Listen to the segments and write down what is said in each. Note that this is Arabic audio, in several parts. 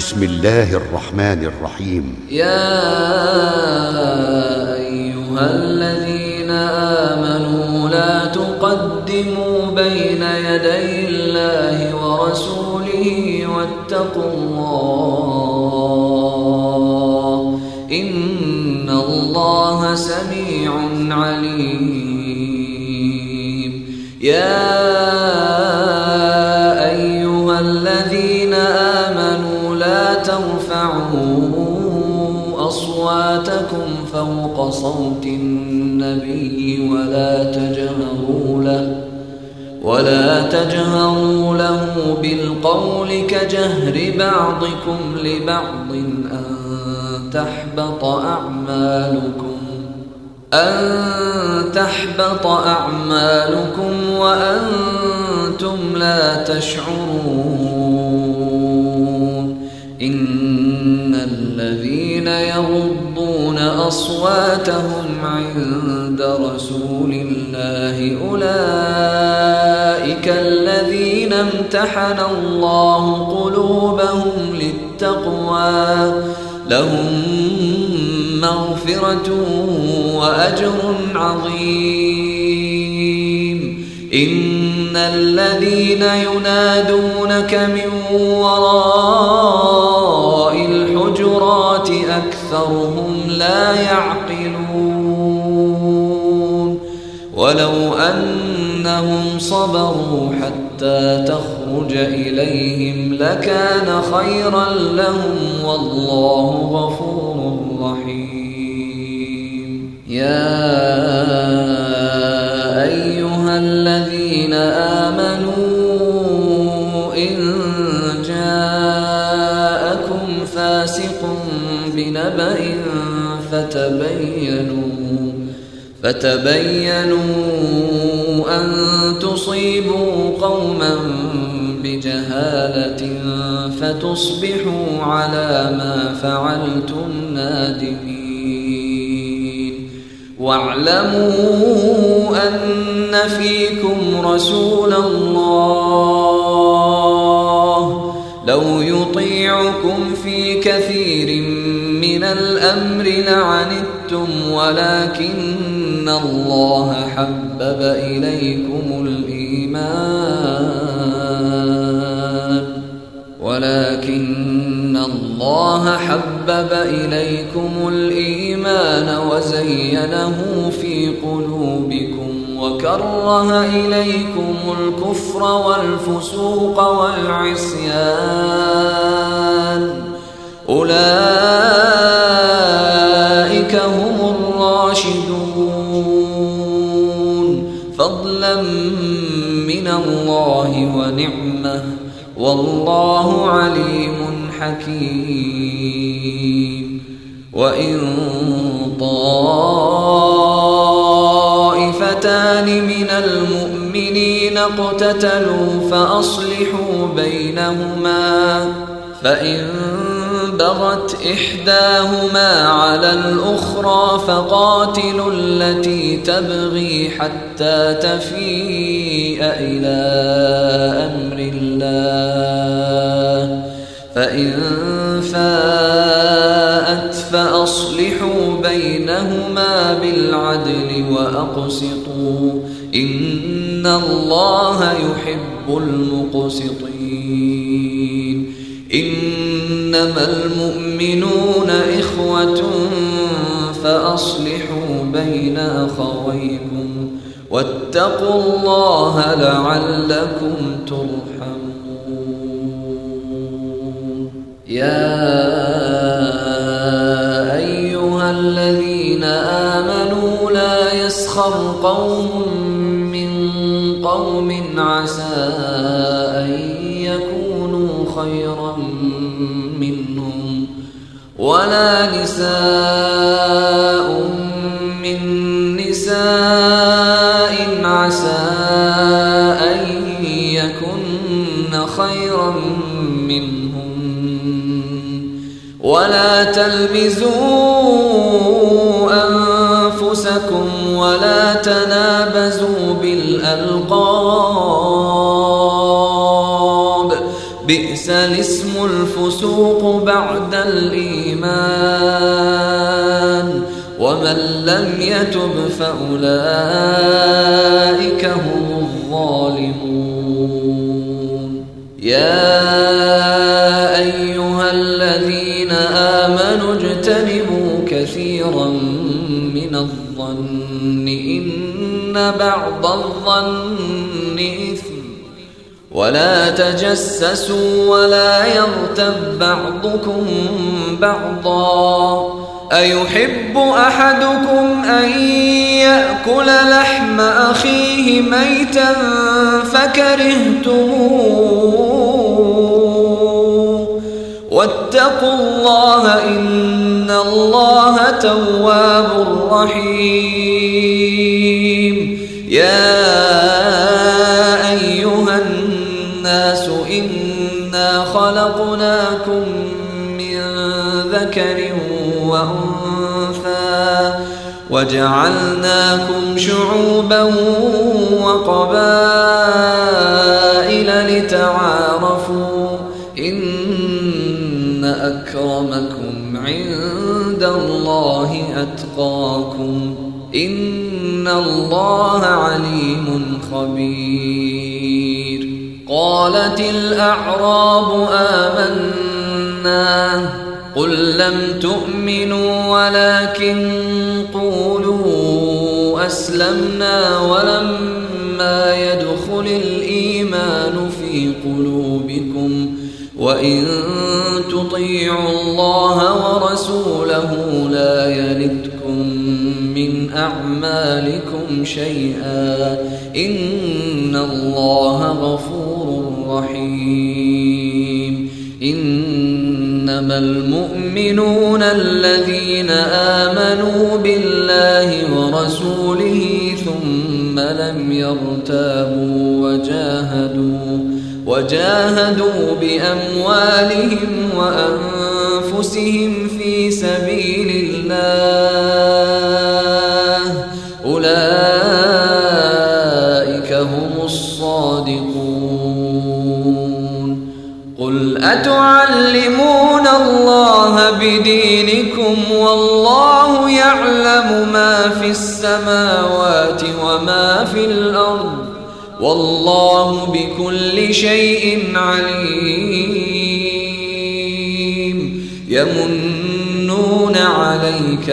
بسم الله الرحمن الرحيم. يا أيها الذين آمنوا لا تقدموا بين يدي الله ورسوله واتقوا الله إن الله سميع عليم. يا أيها الذين آمنوا لا ترفعوا أصواتكم فوق صوت النبي ولا تجهروا له بالقول كجهر بعضكم لبعض أن تحبط أعمالكم وأنتم لا تشعرون. إن الذين يغضون أصواتهم عند رسول الله أولئك الذين امتحن الله قلوبهم للتقوى لهم مغفرة وأجر عظيم. إن الذين ينادونك من وراء الحجرات أكثرهم لا يعقلون. ولو أنهم صبروا حتى تخرج إليهم لكان خيرا لهم والله غفور رحيم. يا أيها الذين آمنوا إن جاءكم فاسق بنبأ فتبينوا أن تصيبوا قوما بجهالة فتصبحوا على ما فعلتم نادمين. واعلموا أن فيكم رسول الله لو يطيعكم في كثير من الأمر لعنتم ولكن الله حبب إليكم الإيمان وزينه في قلوبكم وكره إليكم الكفر والفسوق والعصيان أولئك هم الراشدون فضلا من الله ونعمة والله عليم حكيم. وإن طائفتان من المؤمنين اقتتلوا فأصلحوا بينهما فإن بغت إحداهما على الأخرى فقاتلوا التي تبغي حتى تفيء إلى أمر الله فإن فاءت فأصلحوا بينهما بالعدل وأقسطوا إن الله يحب المقسطين. إنما المؤمنون إخوة فأصلحوا بين أخويكم واتقوا الله لعلكم ترحمون. يا أيها الذين آمنوا لا يسخر قوم من قوم عسى أن يكونوا خيرا منهم ولا نساء من نساء عسى أن يكن خيرا منهم ولا تلمزوا أنفسكم ولا تنابزوا بالألقاب بئس بئس الاسم الفسوق بعد الإيمان ومن لم يتب فأولئك هم الظالمون يا أيها الذين آمنوا اجتنبوا كثيرا من الظن إن بعض الظن إثم ولا تجسسوا ولا يغتب بعضكم بعضا أيحب أحدكم أن يأكل لحم أخيه ميتا فكرهتموه واتقوا الله إن الله تواب رحيم يا أيها الناس إنا خلقناكم من ذكر وأنثى وجعلناكم شعوبا وقبائل لتعارفوا إن أكرمكم عند الله أتقاكم إن الله عليم خبير قالت الأعراب آمنا قل لم تؤمنوا ولكن قولوا أسلمنا ولما يدخل الإيمان في قلوبكم وإن تطيعوا الله ورسوله لا يلدكم من أعمالكم شيئا إن الله غفور رحيم إنما المؤمنون الذين آمنوا بالله ورسوله ثم لم يرتابوا وجاهدوا بأموالهم وأنفسهم في سبيل الله أولئك هم الصادقون قل أتعلمون الله بدينكم والله يعلم ما في السماوات وما في الأرض والله بكل شيء عليم يمنون عليك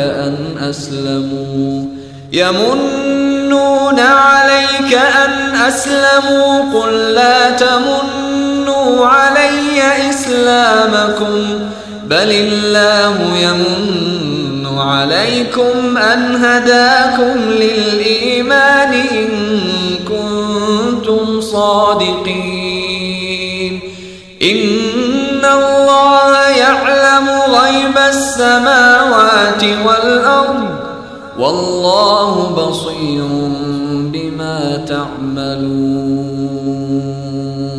أن أسلموا قل لا تمنوا علي إسلامكم بل الله يمن عليكم أن هداكم للإيمان إن كنتم صادقين إن الله يعلم غيب السماوات والأرض والله بصير بما تعملون